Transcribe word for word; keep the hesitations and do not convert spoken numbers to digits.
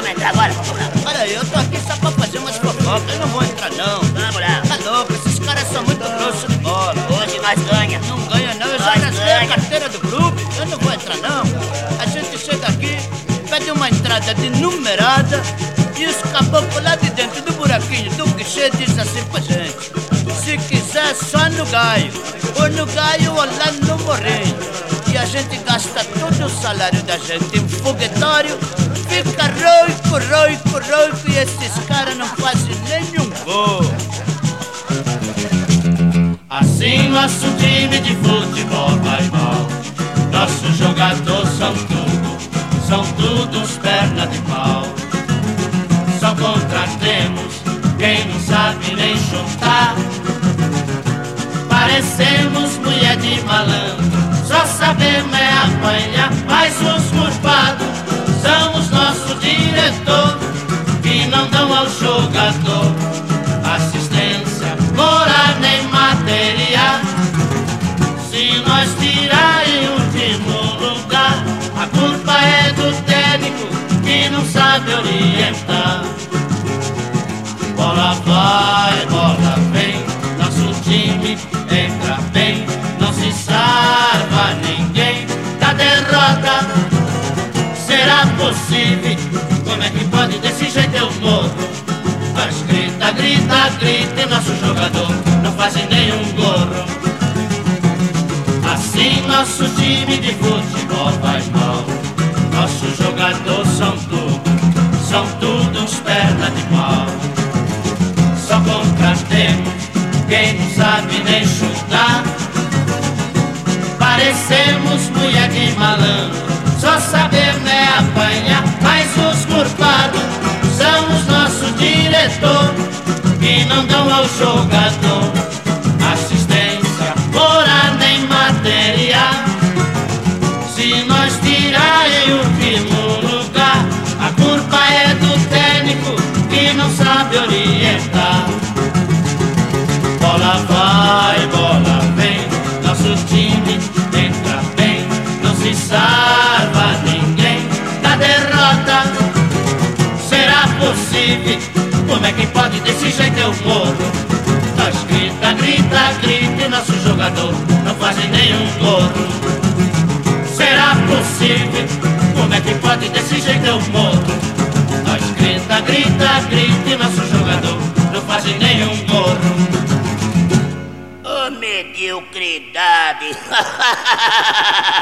vai entrar agora? Vamos lá. Olha aí, eu tô aqui só pra fazer umas fofocas. Eu não vou entrar, não. Vamos lá. Tá louco, esses caras são muito grossos de bola. Hoje nós ganha. Não ganha, não. Eu já Nós gastei a ganha. carteira do clube. Eu não vou entrar, não. A gente chega aqui, pede uma entrada de numerada e os caboclos lá de dentro do buraquinho do guichê diz assim pra gente: se quiser só no gaio, ou no gaio ou lá no morrinho. E a gente gasta todo o salário da gente em foguetório, fica roico, roico, roico, e esses caras não fazem nenhum gol. Assim nosso time de futebol vai mal. Nossos jogadores são tudo, são todos perna de pau. Só contratemos quem não sabe nem chutar. Parecemos mulher de malandro, só sabemos é apanhar. Mas os culpados são os nossos diretores, que não dão ao jogador assistência, moral nem material. Se nós tirar em último lugar, a culpa é do técnico que não sabe orientar. Bola vai, bola vem, nosso time entra bem, não se salva ninguém da derrota. Será possível? Como é que pode desse jeito eu morro? Mas grita, grita, grita e nosso jogador não fazem nenhum gorro. Assim nosso time de futebol vai mal. Nossos jogadores são tudo, são todos perna de pau. Só contratemos quem não sabe nem chutar. Parecemos mulher de malandro, só sabemos é apanhar. Mas os culpados são os nossos diretores, que não dão ao jogador assistência, moral nem material. Se nós tirar em último lugar, a culpa é do técnico que não sabe orientar. Bola vai, bola vem, nosso time entra bem, não se salva ninguém da derrota. Será possível? Como é que pode desse jeito eu morro? Nós grita, grita, grita e nosso jogador não fazem nenhum gorro. Será possível? Como é que pode desse jeito eu morro? Nós grita, grita, grita e nosso jogador não fazem nenhum gorro. Ô, mediocridade.